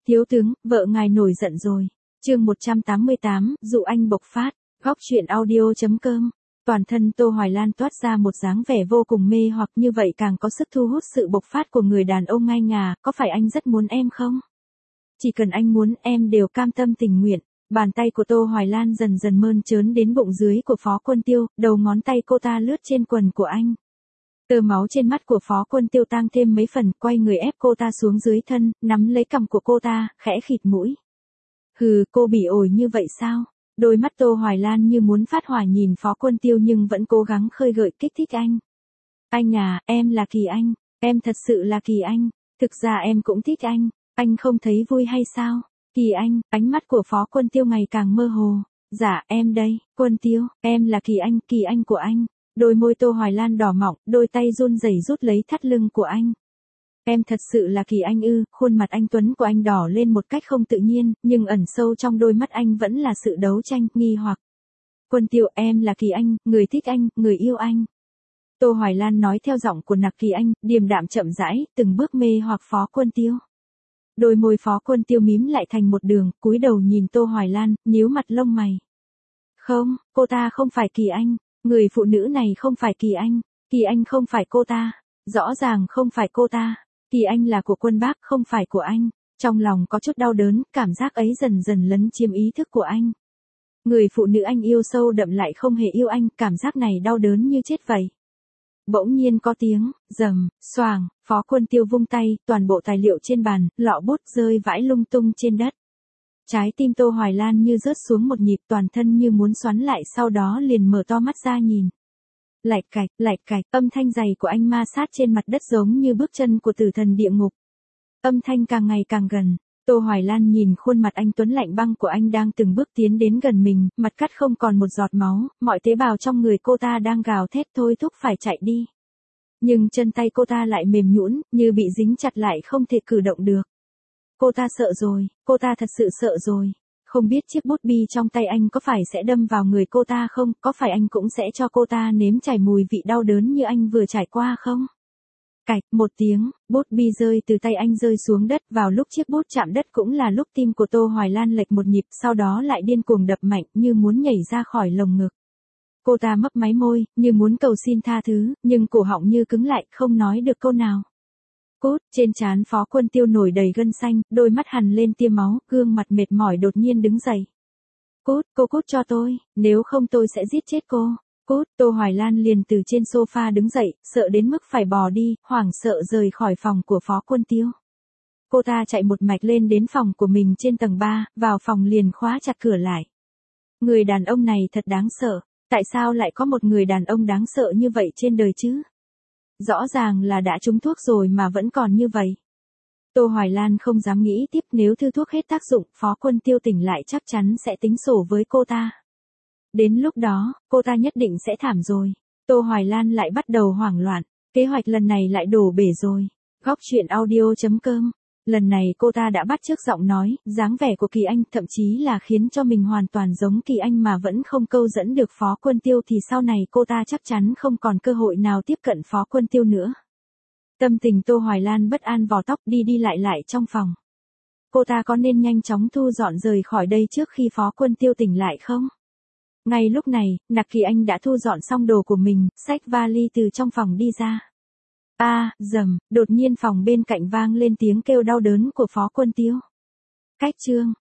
Thiếu tướng, vợ ngài nổi giận rồi. Chương 188, dụ anh bộc phát. Góc truyện audio.com. Toàn thân Tô Hoài Lan toát ra một dáng vẻ vô cùng mê hoặc, như vậy càng có sức thu hút sự bộc phát của người đàn ông ngai ngà. Có phải anh rất muốn em không? Chỉ cần anh muốn, em đều cam tâm tình nguyện. Bàn tay của Tô Hoài Lan dần dần mơn trớn đến bụng dưới của Phó Quân Tiêu, đầu ngón tay cô ta lướt trên quần của anh. Tơ máu trên mắt của Phó Quân Tiêu tăng thêm mấy phần, quay người ép cô ta xuống dưới thân, nắm lấy cằm của cô ta, khẽ khịt mũi. Hừ, cô bỉ ổi như vậy sao? Đôi mắt Tô Hoài Lan như muốn phát hỏa nhìn Phó Quân Tiêu nhưng vẫn cố gắng khơi gợi kích thích anh. Anh à, em là Kỳ Anh, em thật sự là Kỳ Anh, thực ra em cũng thích anh không thấy vui hay sao? Kỳ Anh, ánh mắt của Phó Quân Tiêu ngày càng mơ hồ. Dạ, em đây, Quân Tiêu, em là Kỳ Anh của anh. Đôi môi Tô Hoài Lan đỏ mọng, đôi tay run rẩy rút lấy thắt lưng của anh. Em thật sự là Kỳ Anh ư? Khuôn mặt anh tuấn của anh đỏ lên một cách không tự nhiên, nhưng ẩn sâu trong đôi mắt anh vẫn là sự đấu tranh, nghi hoặc. Quân Tiêu, em là Kỳ Anh, người thích anh, người yêu anh. Tô Hoài Lan nói theo giọng của nặc Kỳ Anh, điềm đạm chậm rãi, từng bước mê hoặc Phó Quân Tiêu. Đôi môi Phó Quân Tiêu mím lại thành một đường, cúi đầu nhìn Tô Hoài Lan, nhíu mặt lông mày. Không, cô ta không phải Kỳ Anh. Người phụ nữ này không phải Kỳ Anh không phải cô ta, rõ ràng không phải cô ta, Kỳ Anh là của Quân Bác không phải của anh. Trong lòng có chút đau đớn, cảm giác ấy dần dần lấn chiếm ý thức của anh. Người phụ nữ anh yêu sâu đậm lại không hề yêu anh, cảm giác này đau đớn như chết vậy. Bỗng nhiên có tiếng, rầm, xoàng, Phó Quân Tiêu vung tay, toàn bộ tài liệu trên bàn, lọ bút rơi vãi lung tung trên đất. Trái tim Tô Hoài Lan như rớt xuống một nhịp, toàn thân như muốn xoắn lại, sau đó liền mở to mắt ra nhìn. Lạch cạch, âm thanh dày của anh ma sát trên mặt đất giống như bước chân của tử thần địa ngục. Âm thanh càng ngày càng gần, Tô Hoài Lan nhìn khuôn mặt anh tuấn lạnh băng của anh đang từng bước tiến đến gần mình, mặt cắt không còn một giọt máu, mọi tế bào trong người cô ta đang gào thét thôi thúc phải chạy đi. Nhưng chân tay cô ta lại mềm nhũn, như bị dính chặt lại không thể cử động được. Cô ta sợ rồi, cô ta thật sự sợ rồi. Không biết chiếc bút bi trong tay anh có phải sẽ đâm vào người cô ta không, có phải anh cũng sẽ cho cô ta nếm trải mùi vị đau đớn như anh vừa trải qua không? Cạch, một tiếng, bút bi rơi từ tay anh rơi xuống đất, vào lúc chiếc bút chạm đất cũng là lúc tim của Tô Hoài Lan lệch một nhịp, sau đó lại điên cuồng đập mạnh như muốn nhảy ra khỏi lồng ngực. Cô ta mấp máy môi, như muốn cầu xin tha thứ, nhưng cổ họng như cứng lại, không nói được câu nào. Cút, trên trán Phó Quân Tiêu nổi đầy gân xanh, đôi mắt hằn lên tia máu, gương mặt mệt mỏi đột nhiên đứng dậy. Cút, cô cút cho tôi, nếu không tôi sẽ giết chết cô. Cút, Tô Hoài Lan liền từ trên sofa đứng dậy, sợ đến mức phải bò đi, hoảng sợ rời khỏi phòng của Phó Quân Tiêu. Cô ta chạy một mạch lên đến phòng của mình trên tầng 3, vào phòng liền khóa chặt cửa lại. Người đàn ông này thật đáng sợ, tại sao lại có một người đàn ông đáng sợ như vậy trên đời chứ? Rõ ràng là đã trúng thuốc rồi mà vẫn còn như vậy. Tô Hoài Lan không dám nghĩ tiếp, nếu thư thuốc hết tác dụng, Phó Quân Tiêu tỉnh lại chắc chắn sẽ tính sổ với cô ta. Đến lúc đó, cô ta nhất định sẽ thảm rồi. Tô Hoài Lan lại bắt đầu hoảng loạn, kế hoạch lần này lại đổ bể rồi. Góc truyện audio.com. Lần này cô ta đã bắt chước giọng nói, dáng vẻ của Kỳ Anh, thậm chí là khiến cho mình hoàn toàn giống Kỳ Anh mà vẫn không câu dẫn được Phó Quân Tiêu, thì sau này cô ta chắc chắn không còn cơ hội nào tiếp cận Phó Quân Tiêu nữa. Tâm tình Tô Hoài Lan bất an vò tóc, đi đi lại trong phòng. Cô ta có nên nhanh chóng thu dọn rời khỏi đây trước khi Phó Quân Tiêu tỉnh lại không? Ngay lúc này, nặc Kỳ Anh đã thu dọn xong đồ của mình, xách vali từ trong phòng đi ra. Rầm, đột nhiên phòng bên cạnh vang lên tiếng kêu đau đớn của Phó Quân Tiêu. Cách chương